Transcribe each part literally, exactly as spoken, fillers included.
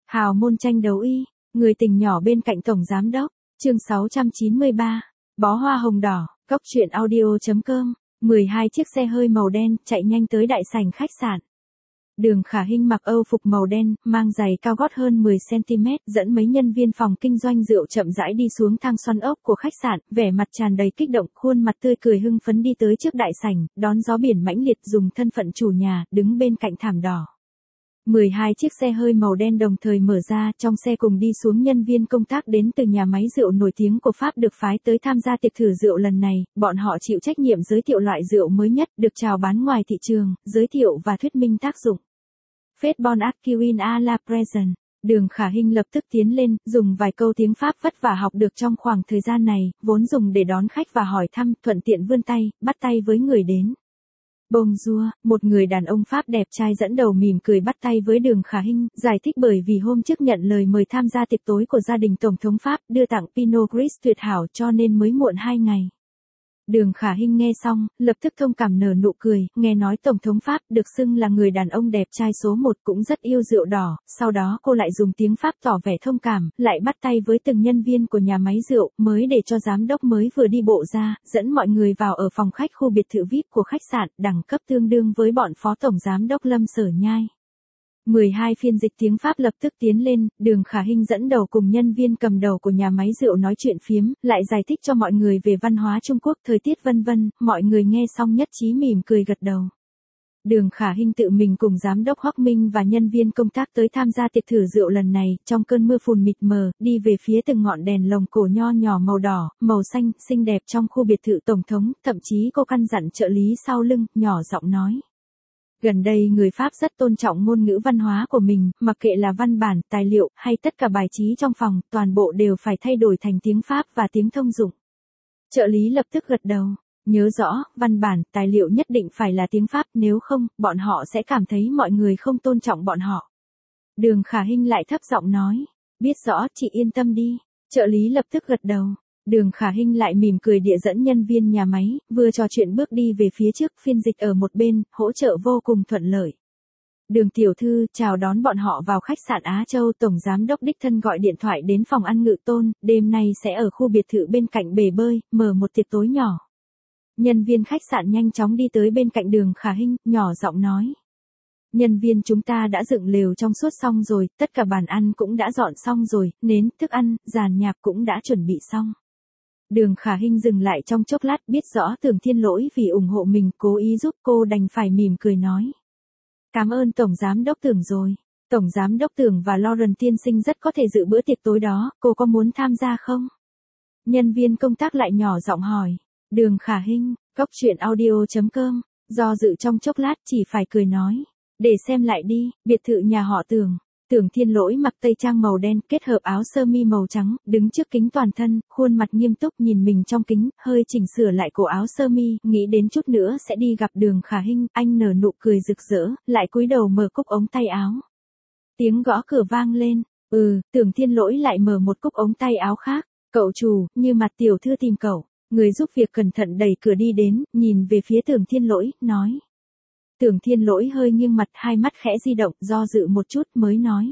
Hào môn tranh đấu y, người tình nhỏ bên cạnh tổng giám đốc, chương sáu trăm chín mươi ba, bó hoa hồng đỏ, góc truyện audio.com, mười hai chiếc xe hơi màu đen chạy nhanh tới đại sảnh khách sạn. Đường Khả Hinh mặc Âu phục màu đen, mang giày cao gót hơn mười xăng-ti-mét, dẫn mấy nhân viên phòng kinh doanh rượu chậm rãi đi xuống thang xoắn ốc của khách sạn, vẻ mặt tràn đầy kích động, khuôn mặt tươi cười hưng phấn đi tới trước đại sảnh, đón gió biển mãnh liệt, dùng thân phận chủ nhà, đứng bên cạnh thảm đỏ. mười hai chiếc xe hơi màu đen đồng thời mở ra, trong xe cùng đi xuống nhân viên công tác đến từ nhà máy rượu nổi tiếng của Pháp được phái tới tham gia tiệc thử rượu lần này, bọn họ chịu trách nhiệm giới thiệu loại rượu mới nhất, được chào bán ngoài thị trường, giới thiệu và thuyết minh tác dụng. Faites bon accueil à la présence. Đường Khả Hinh lập tức tiến lên, dùng vài câu tiếng Pháp vất vả học được trong khoảng thời gian này, vốn dùng để đón khách và hỏi thăm, thuận tiện vươn tay, bắt tay với người đến. Bonjour, một người đàn ông Pháp đẹp trai dẫn đầu mỉm cười bắt tay với Đường Khả Hinh, giải thích bởi vì hôm trước nhận lời mời tham gia tiệc tối của gia đình Tổng thống Pháp đưa tặng Pinot Gris tuyệt hảo cho nên mới muộn hai ngày. Đường Khả Hinh nghe xong, lập tức thông cảm nở nụ cười, nghe nói Tổng thống Pháp được xưng là người đàn ông đẹp trai số một cũng rất yêu rượu đỏ, sau đó cô lại dùng tiếng Pháp tỏ vẻ thông cảm, lại bắt tay với từng nhân viên của nhà máy rượu, mới để cho giám đốc mới vừa đi bộ ra, dẫn mọi người vào ở phòng khách khu biệt thự vi ai pi của khách sạn, đẳng cấp tương đương với bọn phó tổng giám đốc Lâm Sở Nhai. mười hai phiên dịch tiếng Pháp lập tức tiến lên, Đường Khả Hinh dẫn đầu cùng nhân viên cầm đầu của nhà máy rượu nói chuyện phiếm, lại giải thích cho mọi người về văn hóa Trung Quốc, thời tiết vân vân, mọi người nghe xong nhất trí mỉm cười gật đầu. Đường Khả Hinh tự mình cùng giám đốc Hoắc Minh và nhân viên công tác tới tham gia tiệc thử rượu lần này, trong cơn mưa phùn mịt mờ, đi về phía từng ngọn đèn lồng cổ nho nhỏ màu đỏ, màu xanh, xinh đẹp trong khu biệt thự tổng thống, thậm chí cô căn dặn trợ lý sau lưng, nhỏ giọng nói. Gần đây người Pháp rất tôn trọng ngôn ngữ văn hóa của mình, mặc kệ là văn bản, tài liệu, hay tất cả bài trí trong phòng, toàn bộ đều phải thay đổi thành tiếng Pháp và tiếng thông dụng. Trợ lý lập tức gật đầu, nhớ rõ, văn bản, tài liệu nhất định phải là tiếng Pháp, nếu không, bọn họ sẽ cảm thấy mọi người không tôn trọng bọn họ. Đường Khả Hinh lại thấp giọng nói, biết rõ, chị yên tâm đi. Trợ lý lập tức gật đầu. Đường Khả Hinh lại mỉm cười địa dẫn nhân viên nhà máy, vừa trò chuyện bước đi về phía trước, phiên dịch ở một bên, hỗ trợ vô cùng thuận lợi. Đường tiểu thư chào đón bọn họ vào khách sạn Á Châu, tổng giám đốc đích thân gọi điện thoại đến phòng ăn Ngự Tôn, đêm nay sẽ ở khu biệt thự bên cạnh bể bơi, mở một tiệc tối nhỏ. Nhân viên khách sạn nhanh chóng đi tới bên cạnh Đường Khả Hinh, nhỏ giọng nói. Nhân viên chúng ta đã dựng lều trong suốt xong rồi, tất cả bàn ăn cũng đã dọn xong rồi, nến, thức ăn, dàn nhạc cũng đã chuẩn bị xong. Đường Khả Hinh dừng lại trong chốc lát, biết rõ Tưởng Thiên Lỗi vì ủng hộ mình cố ý giúp cô, đành phải mỉm cười nói. Cảm ơn Tổng Giám Đốc Tưởng rồi. Tổng Giám Đốc Tưởng và Lauren tiên sinh rất có thể dự bữa tiệc tối đó, cô có muốn tham gia không? Nhân viên công tác lại nhỏ giọng hỏi. Đường Khả Hinh, góc truyện audio.com, do dự trong chốc lát chỉ phải cười nói. Để xem lại đi, biệt thự nhà họ Tưởng. Tưởng Thiên Lỗi mặc tây trang màu đen kết hợp áo sơ mi màu trắng, đứng trước kính toàn thân, khuôn mặt nghiêm túc nhìn mình trong kính, hơi chỉnh sửa lại cổ áo sơ mi, nghĩ đến chút nữa sẽ đi gặp Đường Khả Hinh, anh nở nụ cười rực rỡ, lại cúi đầu mở cúc ống tay áo. Tiếng gõ cửa vang lên, ừ, Tưởng Thiên Lỗi lại mở một cúc ống tay áo khác, cậu chủ, Như Mặt tiểu thư tìm cậu, người giúp việc cẩn thận đẩy cửa đi đến, nhìn về phía Tưởng Thiên Lỗi, nói. Tưởng Thiên Lỗi hơi nghiêng mặt, hai mắt khẽ di động, do dự một chút mới nói.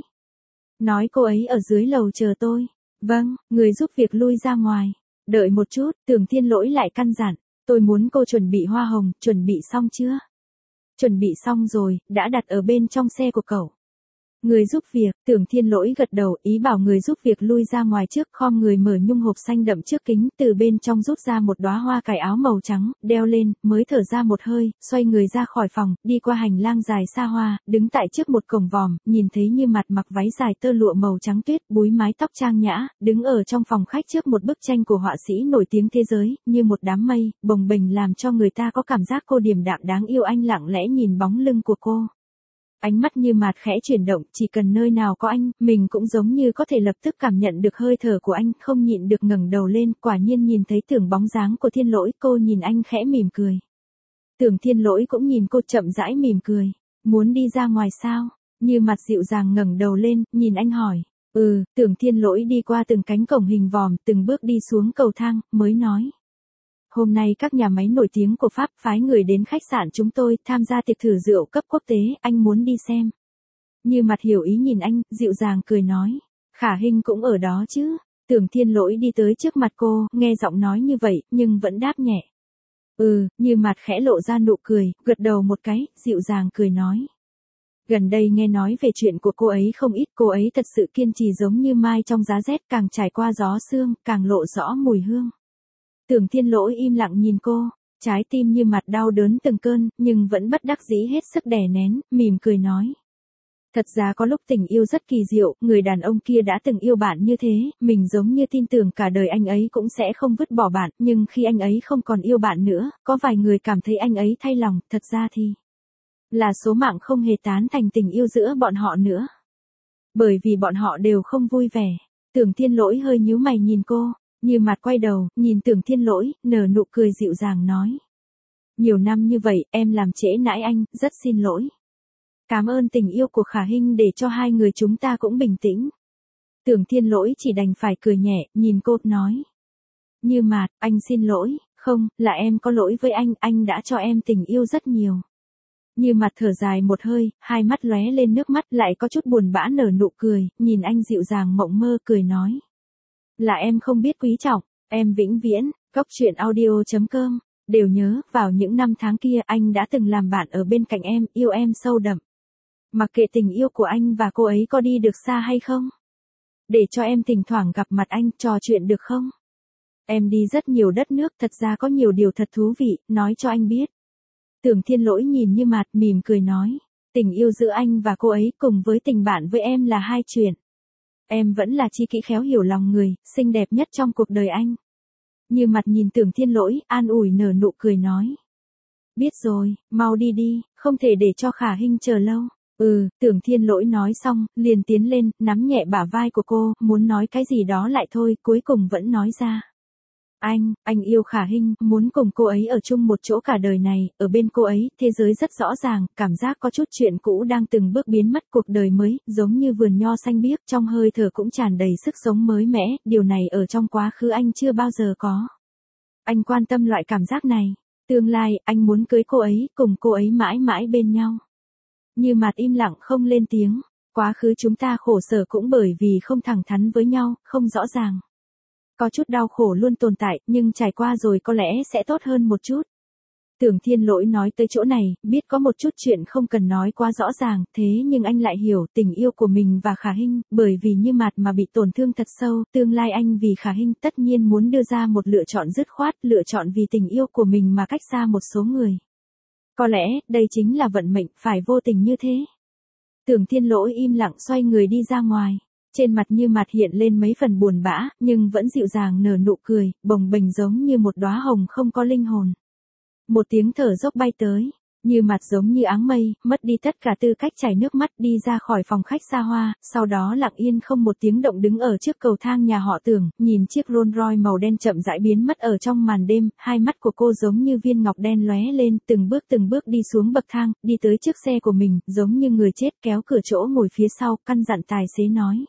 Nói cô ấy ở dưới lầu chờ tôi. Vâng, người giúp việc lui ra ngoài. Đợi một chút, Tưởng Thiên Lỗi lại căn dặn. Tôi muốn cô chuẩn bị hoa hồng, chuẩn bị xong chưa? Chuẩn bị xong rồi, đã đặt ở bên trong xe của cậu. Người giúp việc, Tưởng Thiên Lỗi gật đầu, ý bảo người giúp việc lui ra ngoài trước, khom người mở nhung hộp xanh đậm trước kính, từ bên trong rút ra một đóa hoa cài áo màu trắng, đeo lên, mới thở ra một hơi, xoay người ra khỏi phòng, đi qua hành lang dài xa hoa, đứng tại trước một cổng vòm, nhìn thấy Như Mặt mặc váy dài tơ lụa màu trắng tuyết, búi mái tóc trang nhã, đứng ở trong phòng khách trước một bức tranh của họa sĩ nổi tiếng thế giới, như một đám mây, bồng bềnh làm cho người ta có cảm giác cô điềm đạm đáng yêu. Anh lặng lẽ nhìn bóng lưng của cô. Ánh mắt Như Mạt khẽ chuyển động, chỉ cần nơi nào có anh, mình cũng giống như có thể lập tức cảm nhận được hơi thở của anh, không nhịn được ngẩng đầu lên, quả nhiên nhìn thấy Tưởng bóng dáng của Thiên Lỗi, cô nhìn anh khẽ mỉm cười. Tưởng Thiên Lỗi cũng nhìn cô chậm rãi mỉm cười, muốn đi ra ngoài sao? Như Mạt dịu dàng ngẩng đầu lên, nhìn anh hỏi, ừ, Tưởng Thiên Lỗi đi qua từng cánh cổng hình vòm, từng bước đi xuống cầu thang, mới nói. Hôm nay các nhà máy nổi tiếng của Pháp phái người đến khách sạn chúng tôi tham gia tiệc thử rượu cấp quốc tế, anh muốn đi xem. Như Mặt hiểu ý nhìn anh, dịu dàng cười nói. Khả Hinh cũng ở đó chứ. Tưởng Thiên Lỗi đi tới trước mặt cô, nghe giọng nói như vậy, nhưng vẫn đáp nhẹ. Ừ, Như Mặt khẽ lộ ra nụ cười, gật đầu một cái, dịu dàng cười nói. Gần đây nghe nói về chuyện của cô ấy không ít, cô ấy thật sự kiên trì giống như mai trong giá rét, càng trải qua gió sương, càng lộ rõ mùi hương. Tưởng Thiên Lỗi im lặng nhìn cô, trái tim Như Mặt đau đớn từng cơn, nhưng vẫn bất đắc dĩ hết sức đè nén, mỉm cười nói. Thật ra có lúc tình yêu rất kỳ diệu, người đàn ông kia đã từng yêu bạn như thế, mình giống như tin tưởng cả đời anh ấy cũng sẽ không vứt bỏ bạn, nhưng khi anh ấy không còn yêu bạn nữa, có vài người cảm thấy anh ấy thay lòng, thật ra thì là số mạng không hề tán thành tình yêu giữa bọn họ nữa. Bởi vì bọn họ đều không vui vẻ. Tưởng Thiên Lỗi hơi nhíu mày nhìn cô, Như Mặt quay đầu, nhìn Tưởng Thiên Lỗi, nở nụ cười dịu dàng nói. Nhiều năm như vậy, em làm trễ nãi anh, rất xin lỗi. Cảm ơn tình yêu của Khả Hinh để cho hai người chúng ta cũng bình tĩnh. Tưởng Thiên Lỗi chỉ đành phải cười nhẹ, nhìn cô, nói. Như Mặt, anh xin lỗi, không, là em có lỗi với anh, anh đã cho em tình yêu rất nhiều. Như Mặt thở dài một hơi, hai mắt lóe lên nước mắt, lại có chút buồn bã nở nụ cười, nhìn anh dịu dàng mộng mơ cười nói. Là em không biết quý trọng, em vĩnh viễn, Cốc Truyện Audio chấm com, đều nhớ, vào những năm tháng kia anh đã từng làm bạn ở bên cạnh em, yêu em sâu đậm. Mặc kệ tình yêu của anh và cô ấy có đi được xa hay không. Để cho em thỉnh thoảng gặp mặt anh, trò chuyện được không? Em đi rất nhiều đất nước, thật ra có nhiều điều thật thú vị, nói cho anh biết. Tưởng Thiên Lỗi nhìn Như Mặt, mỉm cười nói. Tình yêu giữa anh và cô ấy cùng với tình bạn với em là hai chuyện. Em vẫn là tri kỷ khéo hiểu lòng người, xinh đẹp nhất trong cuộc đời anh. Như Mặt nhìn Tưởng Thiên Lỗi, an ủi nở nụ cười nói. Biết rồi, mau đi đi, không thể để cho Khả Hinh chờ lâu. Ừ, Tưởng Thiên Lỗi nói xong, liền tiến lên, nắm nhẹ bả vai của cô, muốn nói cái gì đó lại thôi, cuối cùng vẫn nói ra. Anh, anh yêu Khả Hinh, muốn cùng cô ấy ở chung một chỗ cả đời này, ở bên cô ấy, thế giới rất rõ ràng, cảm giác có chút chuyện cũ đang từng bước biến mất, cuộc đời mới, giống như vườn nho xanh biếc, trong hơi thở cũng tràn đầy sức sống mới mẻ, điều này ở trong quá khứ anh chưa bao giờ có. Anh quan tâm loại cảm giác này, tương lai, anh muốn cưới cô ấy, cùng cô ấy mãi mãi bên nhau. Như Mặt im lặng không lên tiếng, quá khứ chúng ta khổ sở cũng bởi vì không thẳng thắn với nhau, không rõ ràng. Có chút đau khổ luôn tồn tại, nhưng trải qua rồi có lẽ sẽ tốt hơn một chút. Tưởng Thiên Lỗi nói tới chỗ này, biết có một chút chuyện không cần nói quá rõ ràng, thế nhưng anh lại hiểu tình yêu của mình và Khả Hinh, bởi vì Như Mặt mà bị tổn thương thật sâu, tương lai anh vì Khả Hinh tất nhiên muốn đưa ra một lựa chọn dứt khoát, lựa chọn vì tình yêu của mình mà cách xa một số người. Có lẽ, đây chính là vận mệnh, phải vô tình như thế. Tưởng Thiên Lỗi im lặng xoay người đi ra ngoài. Trên mặt Như Mặt hiện lên mấy phần buồn bã, nhưng vẫn dịu dàng nở nụ cười, bồng bềnh giống như một đóa hồng không có linh hồn. Một tiếng thở dốc bay tới, Như Mặt giống như áng mây, mất đi tất cả tư cách chảy nước mắt đi ra khỏi phòng khách xa hoa, sau đó lặng yên không một tiếng động đứng ở trước cầu thang nhà họ Tưởng, nhìn chiếc Rolls Royce màu đen chậm rãi biến mất ở trong màn đêm, hai mắt của cô giống như viên ngọc đen lóe lên, từng bước từng bước đi xuống bậc thang, đi tới chiếc xe của mình, giống như người chết kéo cửa chỗ ngồi phía sau, căn dặn tài xế nói.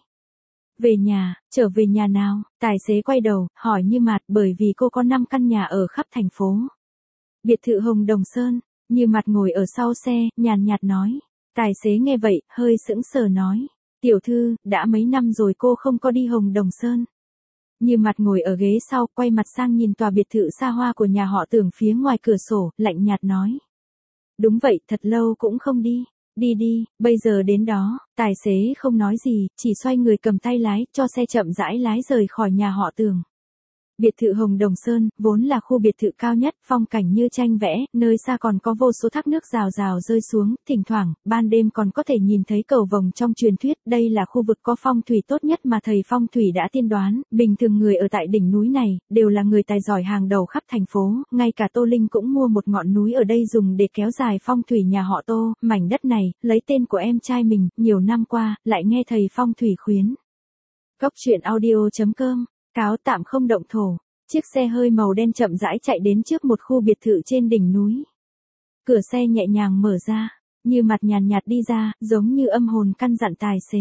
Về nhà, trở về nhà nào, tài xế quay đầu, hỏi Như Mặt bởi vì cô có năm căn nhà ở khắp thành phố. Biệt thự Hồng Đồng Sơn, Như Mặt ngồi ở sau xe, nhàn nhạt nói. Tài xế nghe vậy, hơi sững sờ nói. Tiểu thư, đã mấy năm rồi cô không có đi Hồng Đồng Sơn. Như Mặt ngồi ở ghế sau, quay mặt sang nhìn tòa biệt thự xa hoa của nhà họ Tưởng phía ngoài cửa sổ, lạnh nhạt nói. Đúng vậy, thật lâu cũng không đi. Đi đi, bây giờ đến đó, tài xế không nói gì, chỉ xoay người cầm tay lái, cho xe chậm rãi lái rời khỏi nhà họ Tưởng. Biệt thự Hồng Đồng Sơn, vốn là khu biệt thự cao nhất, phong cảnh như tranh vẽ, nơi xa còn có vô số thác nước rào rào rơi xuống, thỉnh thoảng, ban đêm còn có thể nhìn thấy cầu vồng trong truyền thuyết, đây là khu vực có phong thủy tốt nhất mà thầy phong thủy đã tiên đoán, bình thường người ở tại đỉnh núi này, đều là người tài giỏi hàng đầu khắp thành phố, ngay cả Tô Linh cũng mua một ngọn núi ở đây dùng để kéo dài phong thủy nhà họ Tô, mảnh đất này, lấy tên của em trai mình, nhiều năm qua, lại nghe thầy phong thủy khuyến. Cốc Truyện Audio chấm com Cáo tạm không động thổ, chiếc xe hơi màu đen chậm rãi chạy đến trước một khu biệt thự trên đỉnh núi. Cửa xe nhẹ nhàng mở ra, Như Mặt nhàn nhạt đi ra, giống như âm hồn căn dặn tài xế.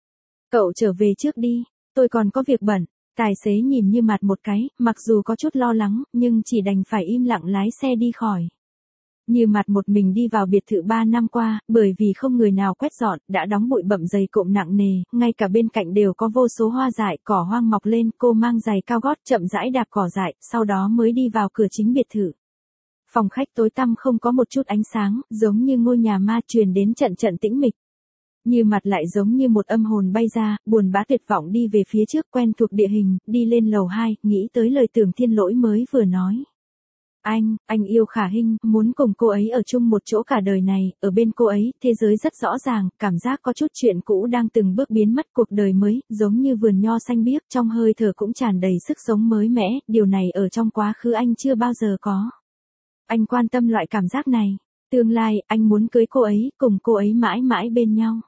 Cậu trở về trước đi, tôi còn có việc bận. Tài xế nhìn Như Mặt một cái, mặc dù có chút lo lắng, nhưng chỉ đành phải im lặng lái xe đi khỏi. Như Mặt một mình đi vào biệt thự ba năm qua, bởi vì không người nào quét dọn, đã đóng bụi bặm dày cộm nặng nề, ngay cả bên cạnh đều có vô số hoa dại, cỏ hoang mọc lên, cô mang giày cao gót chậm rãi đạp cỏ dại, sau đó mới đi vào cửa chính biệt thự. Phòng khách tối tăm không có một chút ánh sáng, giống như ngôi nhà ma, truyền đến trận trận tĩnh mịch. Như Mặt lại giống như một âm hồn bay ra, buồn bã tuyệt vọng đi về phía trước, quen thuộc địa hình, đi lên lầu hai, nghĩ tới lời Tưởng Thiên Lỗi mới vừa nói. Anh, anh yêu Khả Hinh, muốn cùng cô ấy ở chung một chỗ cả đời này, ở bên cô ấy, thế giới rất rõ ràng, cảm giác có chút chuyện cũ đang từng bước biến mất, cuộc đời mới, giống như vườn nho xanh biếc, trong hơi thở cũng tràn đầy sức sống mới mẻ, điều này ở trong quá khứ anh chưa bao giờ có. Anh quan tâm loại cảm giác này, tương lai, anh muốn cưới cô ấy, cùng cô ấy mãi mãi bên nhau.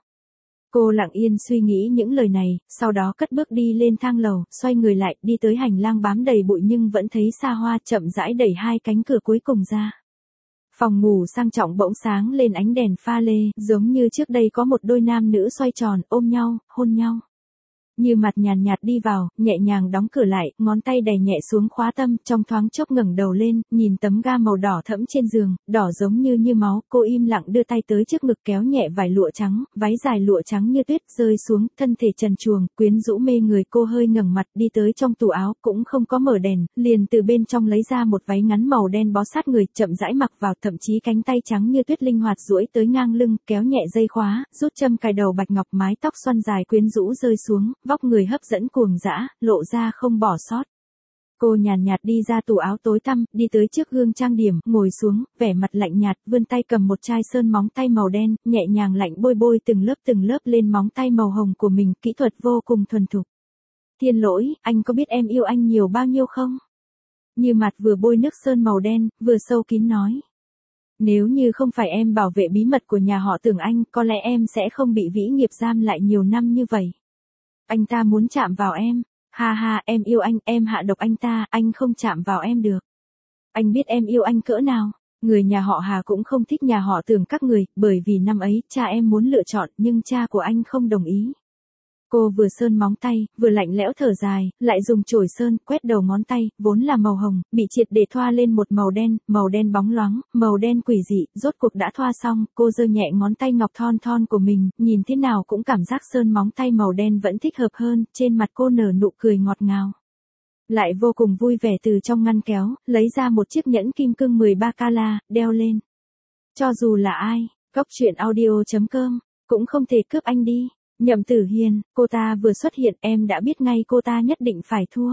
Cô lặng yên suy nghĩ những lời này, sau đó cất bước đi lên thang lầu, xoay người lại, đi tới hành lang bám đầy bụi nhưng vẫn thấy xa hoa, chậm rãi đẩy hai cánh cửa cuối cùng ra. Phòng ngủ sang trọng bỗng sáng lên ánh đèn pha lê, giống như trước đây có một đôi nam nữ xoay tròn, ôm nhau, hôn nhau. Như Mặt nhàn nhạt đi vào, nhẹ nhàng đóng cửa lại, ngón tay đè nhẹ xuống khóa tâm, trong thoáng chốc ngẩng đầu lên, nhìn tấm ga màu đỏ thẫm trên giường, đỏ giống như như máu, cô im lặng đưa tay tới trước ngực kéo nhẹ vải lụa trắng, váy dài lụa trắng như tuyết rơi xuống, thân thể trần truồng, quyến rũ mê người, cô hơi ngẩng mặt đi tới trong tủ áo, cũng không có mở đèn, liền từ bên trong lấy ra một váy ngắn màu đen bó sát người, chậm rãi mặc vào, thậm chí cánh tay trắng như tuyết linh hoạt duỗi tới ngang lưng, kéo nhẹ dây khóa, rút châm cài đầu bạch ngọc, mái tóc xoăn dài quyến rũ rơi xuống, vóc người hấp dẫn cuồng dã, lộ ra không bỏ sót. Cô nhàn nhạt đi ra tủ áo tối tăm, đi tới trước gương trang điểm, ngồi xuống, vẻ mặt lạnh nhạt, vươn tay cầm một chai sơn móng tay màu đen, nhẹ nhàng lạnh bôi bôi từng lớp từng lớp lên móng tay màu hồng của mình, kỹ thuật vô cùng thuần thục. Thiên Lỗi, anh có biết em yêu anh nhiều bao nhiêu không? Như Mặt vừa bôi nước sơn màu đen, vừa sâu kín nói. Nếu như không phải em bảo vệ bí mật của nhà họ Tưởng anh, có lẽ em sẽ không bị vĩ nghiệp giam lại nhiều năm như vậy. Anh ta muốn chạm vào em. Ha ha, em yêu anh, em hạ độc anh ta, anh không chạm vào em được. Anh biết em yêu anh cỡ nào. Người nhà họ Hà cũng không thích nhà họ Tưởng các người, bởi vì năm ấy, cha em muốn lựa chọn, nhưng cha của anh không đồng ý. Cô vừa sơn móng tay, vừa lạnh lẽo thở dài, lại dùng chổi sơn, quét đầu ngón tay, vốn là màu hồng, bị triệt để thoa lên một màu đen, màu đen bóng loáng, màu đen quỷ dị, rốt cuộc đã thoa xong, cô giơ nhẹ ngón tay ngọc thon thon của mình, nhìn thế nào cũng cảm giác sơn móng tay màu đen vẫn thích hợp hơn, trên mặt cô nở nụ cười ngọt ngào. Lại vô cùng vui vẻ từ trong ngăn kéo, lấy ra một chiếc nhẫn kim cương mười ba carat, đeo lên. Cho dù là ai, Cóc Truyện Audio chấm com, cũng không thể cướp anh đi. Nhậm Tử Hiên, cô ta vừa xuất hiện em đã biết ngay cô ta nhất định phải thua.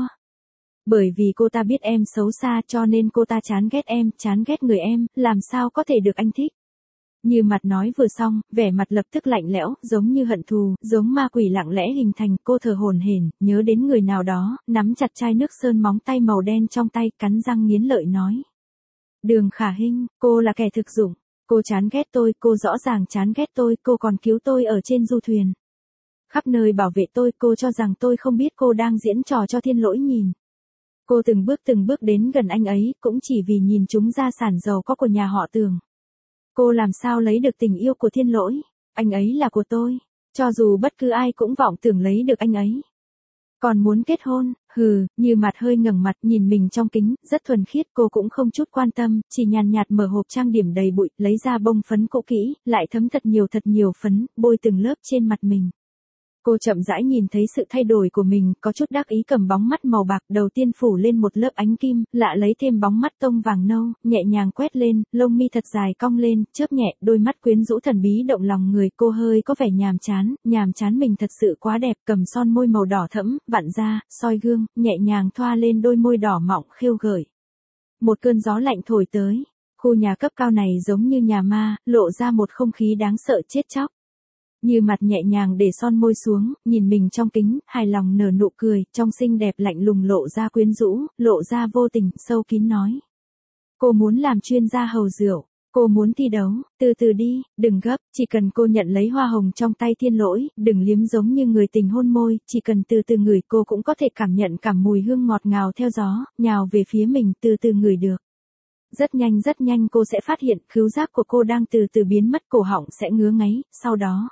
Bởi vì cô ta biết em xấu xa cho nên cô ta chán ghét em, chán ghét người em, làm sao có thể được anh thích. Như Mặt nói vừa xong, vẻ mặt lập tức lạnh lẽo, giống như hận thù, giống ma quỷ lặng lẽ hình thành, cô thở hổn hển, nhớ đến người nào đó, nắm chặt chai nước sơn móng tay màu đen trong tay, cắn răng nghiến lợi nói. Đường Khả Hinh, cô là kẻ thực dụng, cô chán ghét tôi, cô rõ ràng chán ghét tôi, cô còn cứu tôi ở trên du thuyền. Khắp nơi bảo vệ tôi, cô cho rằng tôi không biết cô đang diễn trò cho Thiên Lỗi nhìn. Cô từng bước từng bước đến gần anh ấy, cũng chỉ vì nhìn chúng gia sản giàu có của nhà họ Tưởng. Cô làm sao lấy được tình yêu của Thiên Lỗi, anh ấy là của tôi, cho dù bất cứ ai cũng vọng tưởng lấy được anh ấy. Còn muốn kết hôn, hừ, Như Mặt hơi ngẩng mặt nhìn mình trong kính, rất thuần khiết, cô cũng không chút quan tâm, chỉ nhàn nhạt mở hộp trang điểm đầy bụi, lấy ra bông phấn cũ kỹ, lại thấm thật nhiều thật nhiều phấn, bôi từng lớp trên mặt mình. Cô chậm rãi nhìn thấy sự thay đổi của mình, có chút đắc ý cầm bóng mắt màu bạc, đầu tiên phủ lên một lớp ánh kim, lạ lấy thêm bóng mắt tông vàng nâu, nhẹ nhàng quét lên, lông mi thật dài cong lên, chớp nhẹ, đôi mắt quyến rũ thần bí động lòng người, cô hơi có vẻ nhàm chán, nhàm chán mình thật sự quá đẹp, cầm son môi màu đỏ thẫm, vặn ra, soi gương, nhẹ nhàng thoa lên đôi môi đỏ mọng khêu gợi. Một cơn gió lạnh thổi tới, khu nhà cấp cao này giống như nhà ma, lộ ra một không khí đáng sợ chết chóc. Như Mặt nhẹ nhàng để son môi xuống, nhìn mình trong kính, hài lòng nở nụ cười, trong xinh đẹp lạnh lùng lộ ra quyến rũ, lộ ra vô tình, sâu kín nói. Cô muốn làm chuyên gia hầu rượu, cô muốn thi đấu, từ từ đi, đừng gấp, chỉ cần cô nhận lấy hoa hồng trong tay Thiên Lỗi, đừng liếm giống như người tình hôn môi, chỉ cần từ từ ngửi cô cũng có thể cảm nhận cảm mùi hương ngọt ngào theo gió, nhào về phía mình từ từ ngửi được. Rất nhanh rất nhanh cô sẽ phát hiện khứu giác của cô đang từ từ biến mất, cổ họng sẽ ngứa ngáy, sau đó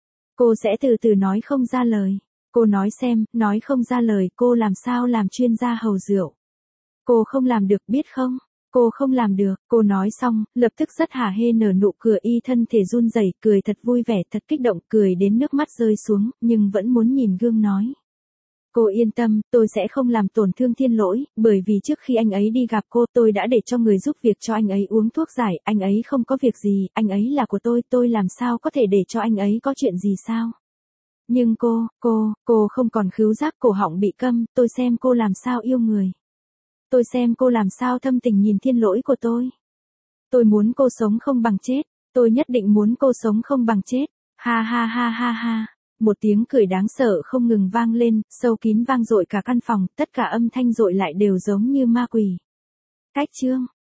cô sẽ từ từ nói không ra lời. Cô nói xem, nói không ra lời, cô làm sao làm chuyên gia hầu rượu. Cô không làm được biết không? Cô không làm được, cô nói xong, lập tức rất hả hê nở nụ cười y thân thể run rẩy, cười thật vui vẻ, thật kích động, cười đến nước mắt rơi xuống, nhưng vẫn muốn nhìn gương nói. Cô yên tâm, tôi sẽ không làm tổn thương Thiên Lỗi, bởi vì trước khi anh ấy đi gặp cô tôi đã để cho người giúp việc cho anh ấy uống thuốc giải, anh ấy không có việc gì, anh ấy là của tôi, tôi làm sao có thể để cho anh ấy có chuyện gì sao? Nhưng cô, cô, cô không còn khứu giác, cổ họng bị câm, tôi xem cô làm sao yêu người. Tôi xem cô làm sao thâm tình nhìn Thiên Lỗi của tôi. Tôi muốn cô sống không bằng chết, tôi nhất định muốn cô sống không bằng chết, ha ha ha ha ha. Một tiếng cười đáng sợ không ngừng vang lên, sâu kín vang dội cả căn phòng, tất cả âm thanh dội lại đều giống như ma quỷ. Cách chương